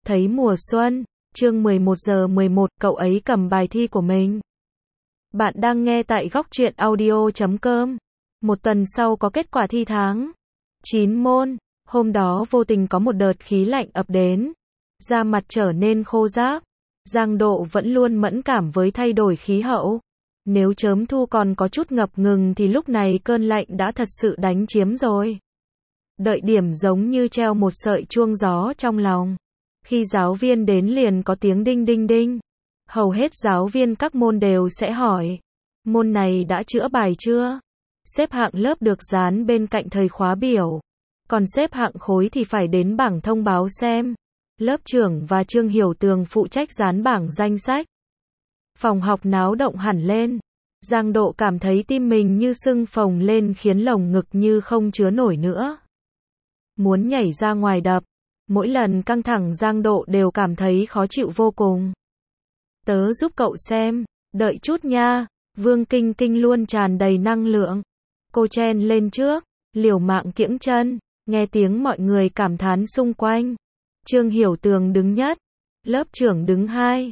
thấy mùa xuân, chương 11:11, cậu ấy cầm bài thi của mình. Bạn đang nghe tại góc truyện audio.com. Một tuần sau có kết quả thi tháng 9 môn, hôm đó vô tình có một đợt khí lạnh ập đến, da mặt trở nên khô ráp. Giang Độ vẫn luôn mẫn cảm với thay đổi khí hậu. Nếu chớm thu còn có chút ngập ngừng thì lúc này cơn lạnh đã thật sự đánh chiếm rồi. Đợi điểm giống như treo một sợi chuông gió trong lòng. Khi giáo viên đến liền có tiếng đinh đinh đinh. Hầu hết giáo viên các môn đều sẽ hỏi, môn này đã chữa bài chưa? Xếp hạng lớp được dán bên cạnh thời khóa biểu. Còn xếp hạng khối thì phải đến bảng thông báo xem. Lớp trưởng và Trương Hiểu Tường phụ trách dán bảng danh sách. Phòng học náo động hẳn lên. Giang Độ cảm thấy tim mình như sưng phồng lên khiến lồng ngực như không chứa nổi nữa. Muốn nhảy ra ngoài đập. Mỗi lần căng thẳng Giang Độ đều cảm thấy khó chịu vô cùng. Tớ giúp cậu xem, đợi chút nha. Vương Kinh Kinh luôn tràn đầy năng lượng. Cô chen lên trước, liều mạng kiễng chân, nghe tiếng mọi người cảm thán xung quanh. Trương Hiểu Tường đứng nhất, lớp trưởng đứng 2.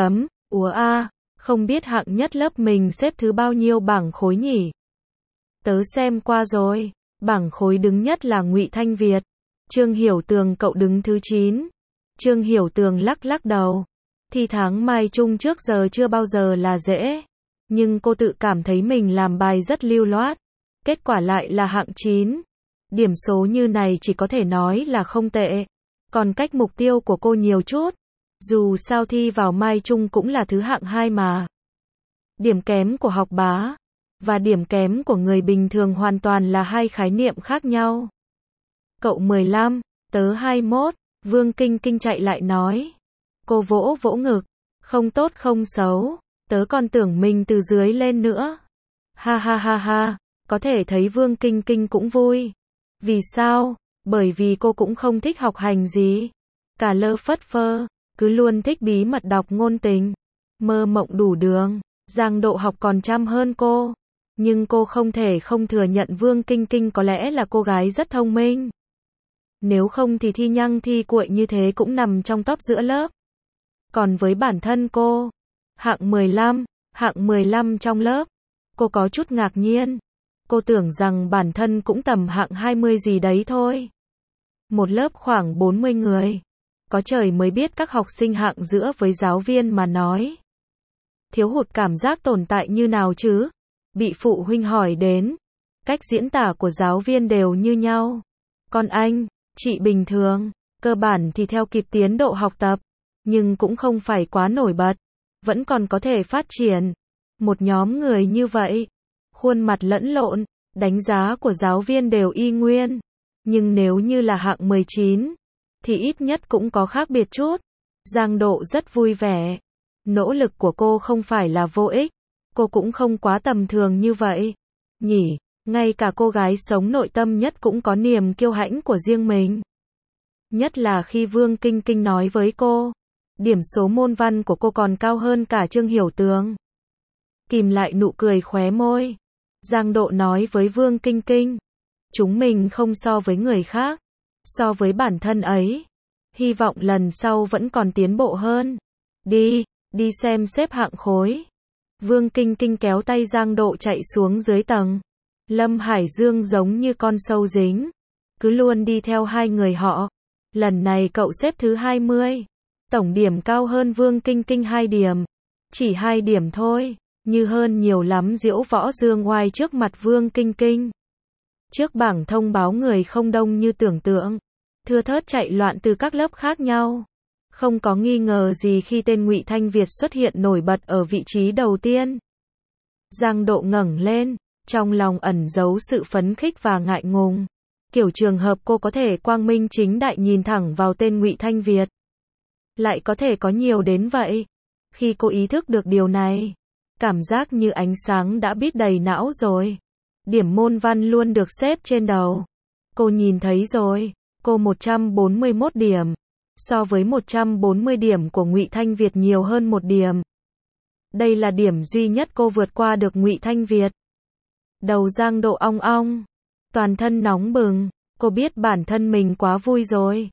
Ủa không biết hạng nhất lớp mình xếp thứ bao nhiêu bảng khối nhỉ? Tớ xem qua rồi, bảng khối đứng nhất là Ngụy Thanh Việt. Trương Hiểu Tường cậu đứng thứ 9. Trương Hiểu Tường lắc lắc đầu. Thi tháng Mai Trung trước giờ chưa bao giờ là dễ. Nhưng cô tự cảm thấy mình làm bài rất lưu loát. Kết quả lại là hạng 9. Điểm số như này chỉ có thể nói là không tệ. Còn cách mục tiêu của cô nhiều chút. Dù sao thi vào Mai Trung cũng là thứ hạng 2 mà. Điểm kém của học bá và điểm kém của người bình thường hoàn toàn là hai khái niệm khác nhau. Cậu 15, tớ 21, Vương Kinh Kinh chạy lại nói. Cô vỗ vỗ ngực, không tốt không xấu, tớ còn tưởng mình từ dưới lên nữa. Ha ha ha ha, có thể thấy Vương Kinh Kinh cũng vui. Vì sao? Bởi vì cô cũng không thích học hành gì. Cả lơ phất phơ, cứ luôn thích bí mật đọc ngôn tình. Mơ mộng đủ đường, Giang Độ học còn chăm hơn cô. Nhưng cô không thể không thừa nhận Vương Kinh Kinh có lẽ là cô gái rất thông minh. Nếu không thì thi nhăng thi cuội như thế cũng nằm trong top giữa lớp. Còn với bản thân cô, hạng 15 trong lớp, cô có chút ngạc nhiên. Cô tưởng rằng bản thân cũng tầm hạng 20 gì đấy thôi. Một lớp khoảng 40 người. Có trời mới biết các học sinh hạng giữa với giáo viên mà nói. Thiếu hụt cảm giác tồn tại như nào chứ? Bị phụ huynh hỏi đến. Cách diễn tả của giáo viên đều như nhau. Còn anh, chị bình thường, cơ bản thì theo kịp tiến độ học tập. Nhưng cũng không phải quá nổi bật. Vẫn còn có thể phát triển. Một nhóm người như vậy. Khuôn mặt lẫn lộn, đánh giá của giáo viên đều y nguyên. Nhưng nếu như là hạng 19, thì ít nhất cũng có khác biệt chút. Giang Độ rất vui vẻ. Nỗ lực của cô không phải là vô ích. Cô cũng không quá tầm thường như vậy. Nhỉ, ngay cả cô gái sống nội tâm nhất cũng có niềm kiêu hãnh của riêng mình. Nhất là khi Vương Kinh Kinh nói với cô. Điểm số môn văn của cô còn cao hơn cả Trương Hiểu Tường. Kìm lại nụ cười khóe môi. Giang Độ nói với Vương Kinh Kinh. Chúng mình không so với người khác. So với bản thân ấy. Hy vọng lần sau vẫn còn tiến bộ hơn. Đi xem xếp hạng khối. Vương Kinh Kinh kéo tay Giang Độ chạy xuống dưới tầng. Lâm Hải Dương giống như con sâu dính. Cứ luôn đi theo hai người họ. Lần này cậu xếp thứ 20. Tổng điểm cao hơn Vương Kinh Kinh 2 điểm. Chỉ 2 điểm thôi. Như hơn nhiều lắm diễu võ dương oai trước mặt Vương Kinh Kinh. Trước bảng thông báo người không đông như tưởng tượng. Thưa thớt chạy loạn từ các lớp khác nhau. Không có nghi ngờ gì khi tên Ngụy Thanh Việt xuất hiện nổi bật ở vị trí đầu tiên. Giang Độ ngẩng lên, trong lòng ẩn giấu sự phấn khích và ngại ngùng. Kiểu trường hợp cô có thể quang minh chính đại nhìn thẳng vào tên Ngụy Thanh Việt. Lại có thể có nhiều đến vậy. Khi cô ý thức được điều này, cảm giác như ánh sáng đã bít đầy não rồi. Điểm môn văn luôn được xếp trên đầu. Cô nhìn thấy rồi, cô 141 điểm. So với 140 điểm của Ngụy Thanh Việt nhiều hơn 1 điểm. Đây là điểm duy nhất cô vượt qua được Ngụy Thanh Việt. Đầu Giang Độ ong ong, toàn thân nóng bừng, cô biết bản thân mình quá vui rồi.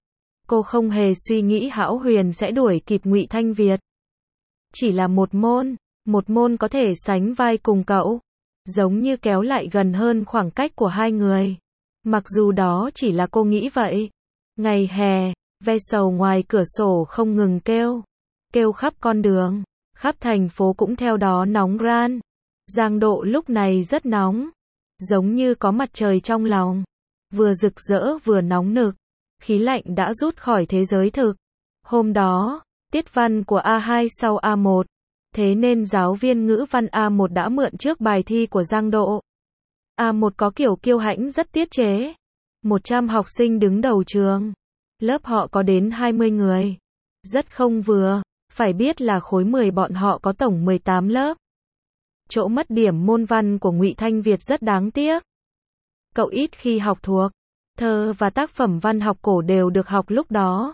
Cô không hề suy nghĩ Hão Huyền sẽ đuổi kịp Ngụy Thanh Việt. Chỉ là một môn có thể sánh vai cùng cậu, giống như kéo lại gần hơn khoảng cách của hai người. Mặc dù đó chỉ là cô nghĩ vậy. Ngày hè, ve sầu ngoài cửa sổ không ngừng kêu khắp con đường, khắp thành phố cũng theo đó nóng ran. Giang Độ lúc này rất nóng, giống như có mặt trời trong lòng, vừa rực rỡ vừa nóng nực, khí lạnh đã rút khỏi thế giới thực. Hôm đó, tiết văn của A2 sau A1, thế nên giáo viên ngữ văn A1 đã mượn trước bài thi của Giang Độ. A1 có kiểu kiêu hãnh rất tiết chế, 100 học sinh đứng đầu trường, lớp họ có đến 20 người, rất không vừa, phải biết là khối 10 bọn họ có tổng 18 lớp. Chỗ mất điểm môn văn của Ngụy Thanh Việt rất đáng tiếc. Cậu ít khi học thuộc, thơ và tác phẩm văn học cổ đều được học lúc đó.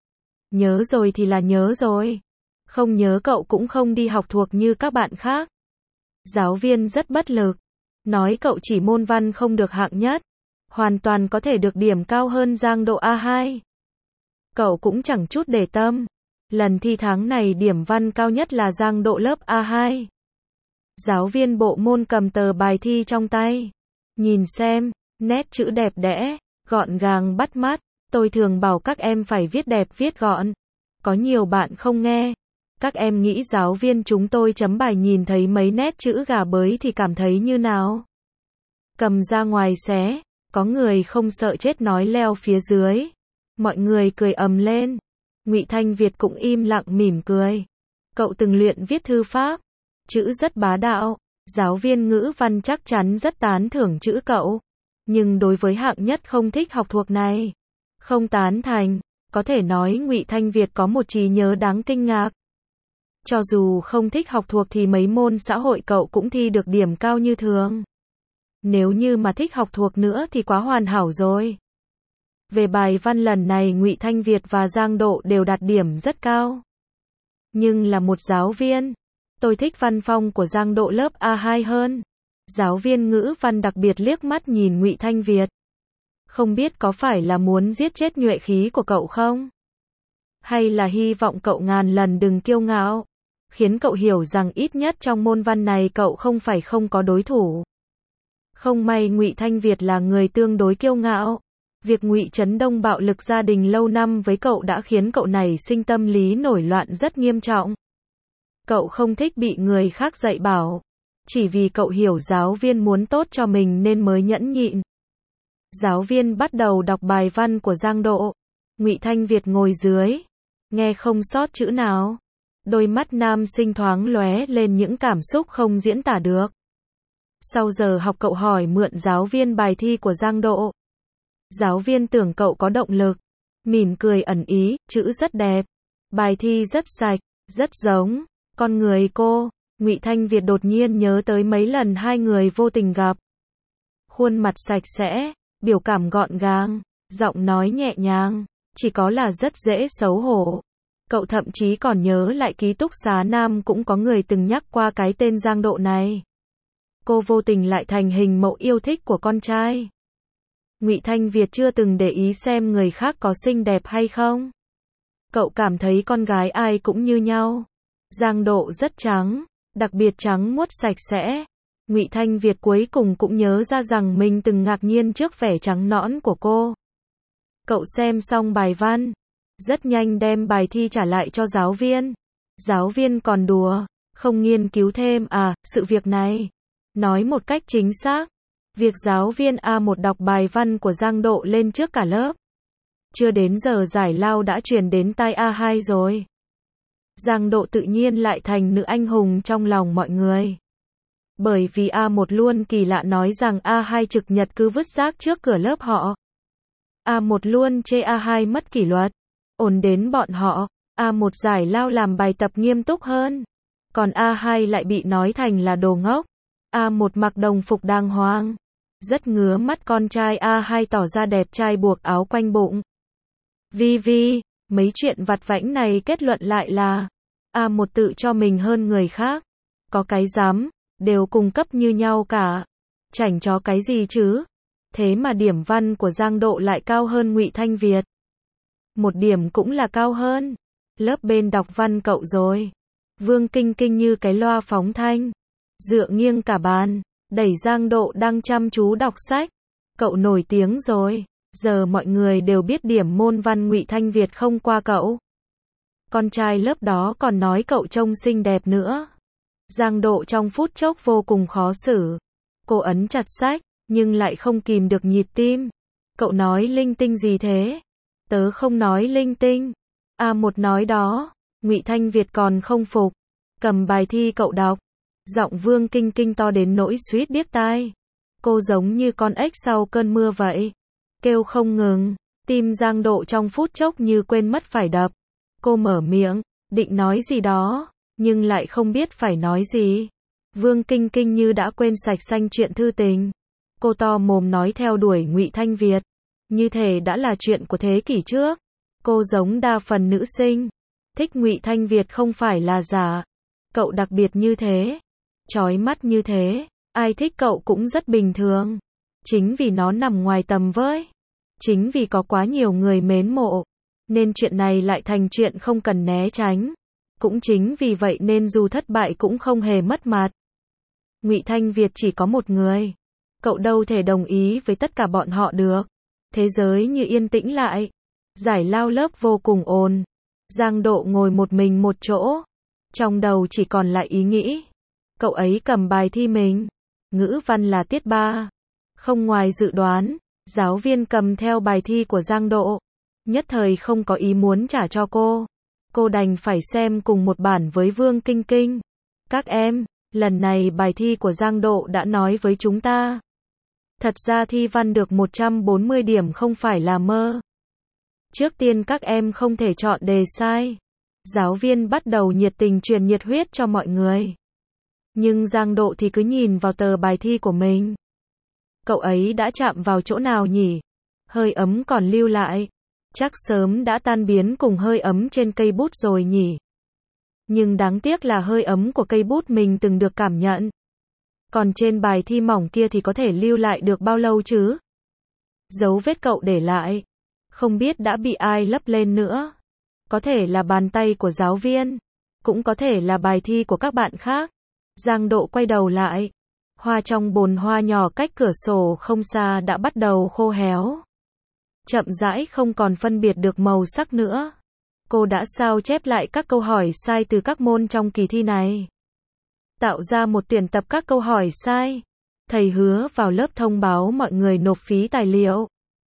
Nhớ rồi thì là nhớ rồi, không nhớ cậu cũng không đi học thuộc như các bạn khác. Giáo viên rất bất lực, nói cậu chỉ môn văn không được hạng nhất, hoàn toàn có thể được điểm cao hơn Giang Độ A2. Cậu cũng chẳng chút để tâm, lần thi tháng này điểm văn cao nhất là Giang Độ lớp A2. Giáo viên bộ môn cầm tờ bài thi trong tay, nhìn xem, nét chữ đẹp đẽ, gọn gàng bắt mắt, tôi thường bảo các em phải viết đẹp viết gọn. Có nhiều bạn không nghe. Các em nghĩ giáo viên chúng tôi chấm bài nhìn thấy mấy nét chữ gà bới thì cảm thấy như nào? Cầm ra ngoài xé, có người không sợ chết nói leo phía dưới. Mọi người cười ầm lên. Ngụy Thanh Việt cũng im lặng mỉm cười. Cậu từng luyện viết thư pháp, chữ rất bá đạo, giáo viên ngữ văn chắc chắn rất tán thưởng chữ cậu. Nhưng đối với hạng nhất không thích học thuộc này, không tán thành, có thể nói Ngụy Thanh Việt có một trí nhớ đáng kinh ngạc. Cho dù không thích học thuộc thì mấy môn xã hội cậu cũng thi được điểm cao như thường. Nếu như mà thích học thuộc nữa thì quá hoàn hảo rồi. Về bài văn lần này Ngụy Thanh Việt và Giang Độ đều đạt điểm rất cao. Nhưng là một giáo viên, tôi thích văn phong của Giang Độ lớp A2 hơn. Giáo viên ngữ văn đặc biệt liếc mắt nhìn Ngụy Thanh Việt. Không biết có phải là muốn giết chết nhuệ khí của cậu không? Hay là hy vọng cậu ngàn lần đừng kiêu ngạo, khiến cậu hiểu rằng ít nhất trong môn văn này cậu không phải không có đối thủ. Không may Ngụy Thanh Việt là người tương đối kiêu ngạo. Việc Ngụy Trấn Đông bạo lực gia đình lâu năm với cậu đã khiến cậu này sinh tâm lý nổi loạn rất nghiêm trọng. Cậu không thích bị người khác dạy bảo, chỉ vì cậu hiểu giáo viên muốn tốt cho mình nên mới nhẫn nhịn. Giáo viên bắt đầu đọc bài văn của Giang Độ. Ngụy Thanh Việt ngồi dưới, nghe không sót chữ nào. Đôi mắt nam sinh thoáng lóe lên những cảm xúc không diễn tả được. Sau giờ học cậu hỏi mượn giáo viên bài thi của Giang Độ. Giáo viên tưởng cậu có động lực, mỉm cười ẩn ý, chữ rất đẹp, bài thi rất sạch, rất giống con người cô. Ngụy Thanh Việt đột nhiên nhớ tới mấy lần hai người vô tình gặp. Khuôn mặt sạch sẽ, biểu cảm gọn gàng, giọng nói nhẹ nhàng, chỉ có là rất dễ xấu hổ. Cậu thậm chí còn nhớ lại ký túc xá nam cũng có người từng nhắc qua cái tên Giang Độ này. Cô vô tình lại thành hình mẫu yêu thích của con trai. Ngụy Thanh Việt chưa từng để ý xem người khác có xinh đẹp hay không. Cậu cảm thấy con gái ai cũng như nhau. Giang Độ rất trắng, đặc biệt trắng muốt sạch sẽ. Ngụy Thanh Việt cuối cùng cũng nhớ ra rằng mình từng ngạc nhiên trước vẻ trắng nõn của cô. Cậu xem xong bài văn, rất nhanh đem bài thi trả lại cho giáo viên. Giáo viên còn đùa, không nghiên cứu thêm à, sự việc này. Nói một cách chính xác, việc giáo viên A1 đọc bài văn của Giang Độ lên trước cả lớp. Chưa đến giờ giải lao đã truyền đến tai A2 rồi. Giang Độ tự nhiên lại thành nữ anh hùng trong lòng mọi người. Bởi vì A1 luôn kỳ lạ nói rằng A2 trực nhật cứ vứt rác trước cửa lớp họ. A1 luôn chê A2 mất kỷ luật. Ổn đến bọn họ, A1 giải lao làm bài tập nghiêm túc hơn. Còn A2 lại bị nói thành là đồ ngốc. A1 mặc đồng phục đàng hoàng. Rất ngứa mắt con trai A2 tỏ ra đẹp trai buộc áo quanh bụng. Vi, mấy chuyện vặt vãnh này kết luận lại là A1 tự cho mình hơn người khác. Có cái dám, đều cùng cấp như nhau cả. Chảnh chó cái gì chứ? Thế mà điểm văn của Giang Độ lại cao hơn Ngụy Thanh Việt. một điểm cũng là cao hơn. Lớp bên đọc văn cậu rồi. Vương Kinh Kinh như cái loa phóng thanh. Dựa nghiêng cả bàn. Đẩy Giang Độ đang chăm chú đọc sách. Cậu nổi tiếng rồi. Giờ mọi người đều biết điểm môn văn Ngụy Thanh Việt không qua cậu. Con trai lớp đó còn nói cậu trông xinh đẹp nữa. Giang Độ trong phút chốc vô cùng khó xử. Cô ấn chặt sách, nhưng lại không kìm được nhịp tim. Cậu nói linh tinh gì thế? Tớ không nói linh tinh. Một nói đó. Ngụy Thanh Việt còn không phục. Cầm bài thi cậu đọc. Giọng Vương Kinh Kinh to đến nỗi suýt điếc tai. Cô giống như con ếch sau cơn mưa vậy. Kêu không ngừng. Tim Giang Độ trong phút chốc như quên mất phải đập. Cô mở miệng, định nói gì đó, nhưng lại không biết phải nói gì. Vương Kinh Kinh như đã quên sạch sanh chuyện thư tình. Cô to mồm nói theo đuổi Ngụy Thanh Việt. Như thể đã là chuyện của thế kỷ trước. Cô giống đa phần nữ sinh. Thích Ngụy Thanh Việt không phải là giả. Cậu đặc biệt như thế. Chói mắt như thế. Ai thích cậu cũng rất bình thường. Chính vì nó nằm ngoài tầm với. Chính vì có quá nhiều người mến mộ. Nên chuyện này lại thành chuyện không cần né tránh. Cũng chính vì vậy nên dù thất bại cũng không hề mất mặt. Ngụy Thanh Việt chỉ có một người. Cậu đâu thể đồng ý với tất cả bọn họ được. Thế giới như yên tĩnh lại. Giải lao lớp vô cùng ồn. Giang Độ ngồi một mình một chỗ. Trong đầu chỉ còn lại ý nghĩ. Cậu ấy cầm bài thi mình. Ngữ văn là tiết 3. Không ngoài dự đoán, giáo viên cầm theo bài thi của Giang Độ. Nhất thời không có ý muốn trả cho cô. Cô đành phải xem cùng một bản với Vương Kinh Kinh. Các em, lần này bài thi của Giang Độ đã nói với chúng ta. Thật ra thi văn được 140 điểm không phải là mơ. Trước tiên các em không thể chọn đề sai. Giáo viên bắt đầu nhiệt tình truyền nhiệt huyết cho mọi người. Nhưng Giang Độ thì cứ nhìn vào tờ bài thi của mình. Cậu ấy đã chạm vào chỗ nào nhỉ? Hơi ấm còn lưu lại. Chắc sớm đã tan biến cùng hơi ấm trên cây bút rồi nhỉ. Nhưng đáng tiếc là hơi ấm của cây bút mình từng được cảm nhận. Còn trên bài thi mỏng kia thì có thể lưu lại được bao lâu chứ? Dấu vết cậu để lại. Không biết đã bị ai lấp lên nữa. Có thể là bàn tay của giáo viên. Cũng có thể là bài thi của các bạn khác. Giang Độ quay đầu lại. Hoa trong bồn hoa nhỏ cách cửa sổ không xa đã bắt đầu khô héo. Chậm rãi không còn phân biệt được màu sắc nữa. Cô đã sao chép lại các câu hỏi sai từ các môn trong kỳ thi này. Tạo ra một tuyển tập các câu hỏi sai. Thầy hứa vào lớp thông báo mọi người nộp phí tài liệu.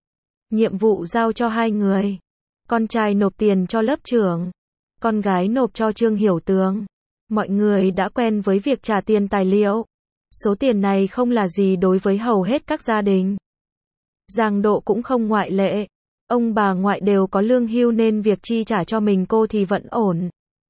Nhiệm vụ giao cho 2 người. Con trai nộp tiền cho lớp trưởng. Con gái nộp cho Trương Hiểu Tường. Mọi người đã quen với việc trả tiền tài liệu. Số tiền này không là gì đối với hầu hết các gia đình. Giang Độ cũng không ngoại lệ. Ông bà ngoại đều có lương hưu nên việc chi trả cho mình cô thì vẫn ổn.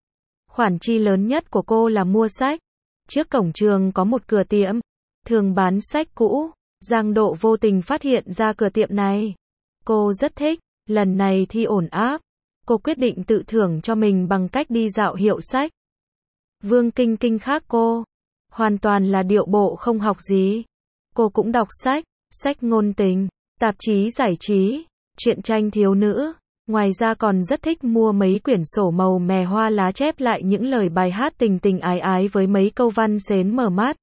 Khoản chi lớn nhất của cô là mua sách. Trước cổng trường có một cửa tiệm, thường bán sách cũ. Giang Độ vô tình phát hiện ra cửa tiệm này. Cô rất thích, lần này thi ổn áp. Cô quyết định tự thưởng cho mình bằng cách đi dạo hiệu sách. Vương Kinh Kinh khác cô. Hoàn toàn là điệu bộ không học gì. Cô cũng đọc sách, sách ngôn tình, tạp chí giải trí, truyện tranh thiếu nữ. Ngoài ra còn rất thích mua mấy quyển sổ màu mè hoa lá chép lại những lời bài hát tình tình ái ái với mấy câu văn xến mở mắt.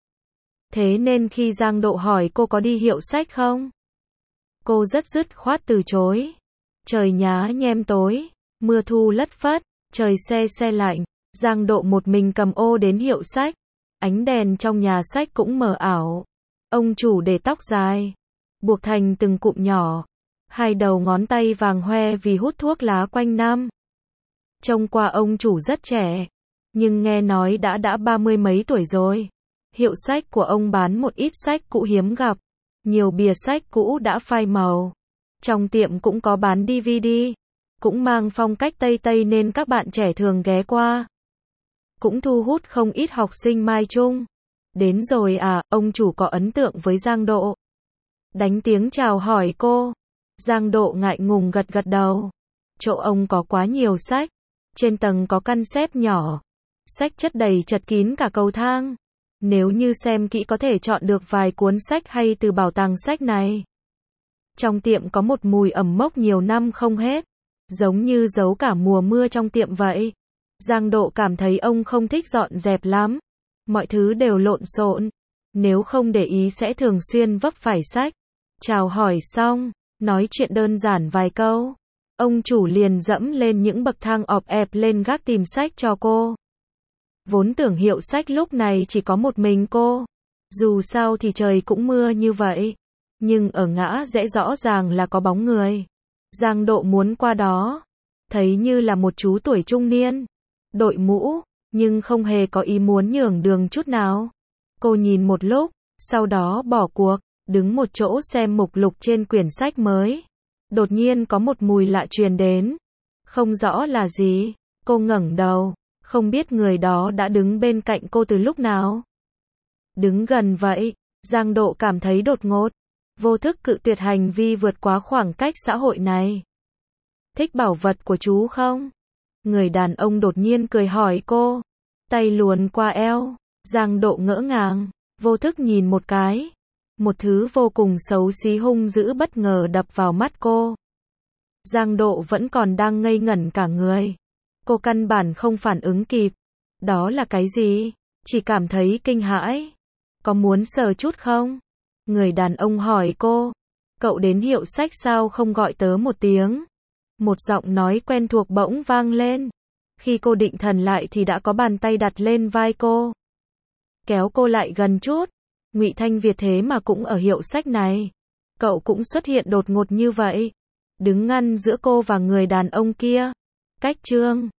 Thế nên khi Giang Độ hỏi cô có đi hiệu sách không? Cô rất dứt khoát từ chối. Trời nhá nhem tối, mưa thu lất phất, trời se lạnh. Giang Độ một mình cầm ô đến hiệu sách. Ánh đèn trong nhà sách cũng mờ ảo. Ông chủ để tóc dài, buộc thành từng cụm nhỏ. 2 đầu ngón tay vàng hoe vì hút thuốc lá quanh năm. Trông qua ông chủ rất trẻ, nhưng nghe nói đã 30 mấy tuổi rồi. Hiệu sách của ông bán một ít sách cũ hiếm gặp. Nhiều bìa sách cũ đã phai màu. Trong tiệm cũng có bán DVD. Cũng mang phong cách Tây Tây nên các bạn trẻ thường ghé qua. Cũng thu hút không ít học sinh Mai Trung. Đến rồi à, ông chủ có ấn tượng với Giang Độ. Đánh tiếng chào hỏi cô. Giang Độ ngại ngùng gật đầu. Chỗ ông có quá nhiều sách. Trên tầng có căn xếp nhỏ. Sách chất đầy chật kín cả cầu thang. Nếu như xem kỹ có thể chọn được vài cuốn sách hay từ bảo tàng sách này. Trong tiệm có một mùi ẩm mốc nhiều năm không hết. giống như giấu cả mùa mưa trong tiệm vậy. Giang Độ cảm thấy ông không thích dọn dẹp lắm. Mọi thứ đều lộn xộn. Nếu không để ý sẽ thường xuyên vấp phải sách. Chào hỏi xong, nói chuyện đơn giản vài câu. Ông chủ liền dẫm lên những bậc thang ọp ẹp lên gác tìm sách cho cô. Vốn tưởng hiệu sách lúc này chỉ có một mình cô. Dù sao thì trời cũng mưa như vậy. Nhưng ở ngã rẽ rõ ràng là có bóng người. Giang Độ muốn qua đó. Thấy như là một chú tuổi trung niên. Đội mũ, nhưng không hề có ý muốn nhường đường chút nào. Cô nhìn một lúc, sau đó bỏ cuộc, đứng một chỗ xem mục lục trên quyển sách mới. Đột nhiên có một mùi lạ truyền đến. Không rõ là gì. Cô ngẩng đầu. Không biết người đó đã đứng bên cạnh cô từ lúc nào. Đứng gần vậy, Giang Độ cảm thấy đột ngột. Vô thức cự tuyệt hành vi vượt quá khoảng cách xã hội này. Thích bảo vật của chú không? Người đàn ông đột nhiên cười hỏi cô. Tay luồn qua eo. Giang Độ ngỡ ngàng. Vô thức nhìn một cái. Một thứ vô cùng xấu xí hung dữ bất ngờ đập vào mắt cô. Giang Độ vẫn còn đang ngây ngẩn cả người. Cô căn bản không phản ứng kịp. Đó là cái gì? Chỉ cảm thấy kinh hãi. Có muốn sờ chút không? Người đàn ông hỏi cô. Cậu đến hiệu sách sao không gọi tớ một tiếng? Một giọng nói quen thuộc bỗng vang lên. Khi cô định thần lại thì đã có bàn tay đặt lên vai cô. Kéo cô lại gần chút. Ngụy Thanh Việt thế mà cũng ở hiệu sách này. Cậu cũng xuất hiện đột ngột như vậy. Đứng ngăn giữa cô và người đàn ông kia. Cách chương